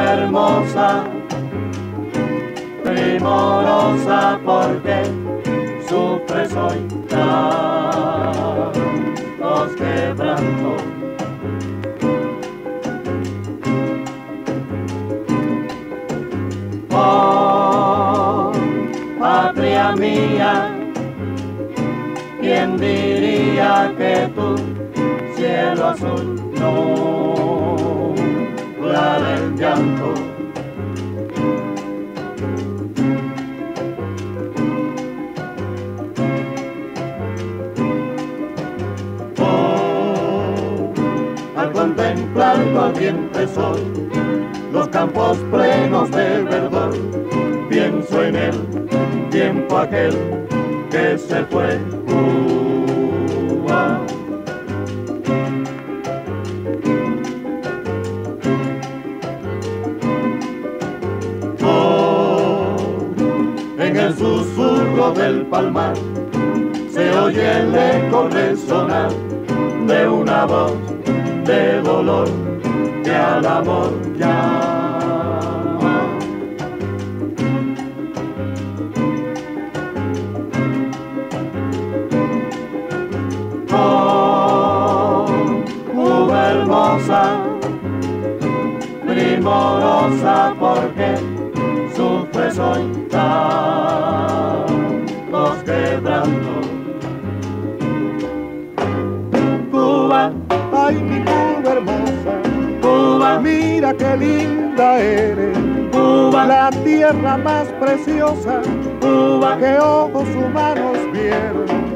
hermosa, primorosa, porque sufres hoy tantos quebrantos. Oh, patria mía, ¿quién diría que tu cielo azul nublara el llanto? Oh, al contemplar tu ardiente sol, los campos plenos de verdor, pienso en el tiempo aquel que se fue. Cuba. Oh, en el susurro del palmar se oye el eco resonar de una voz de dolor que al amor llama. Oh, Cuba hermosa, primorosa, porque sufres hoy tantos quebrantos. Cuba, Ay, mi Cuba hermosa, Cuba, mira qué linda eres, Cuba, la tierra más preciosa Cuba, que ojos humanos vieron.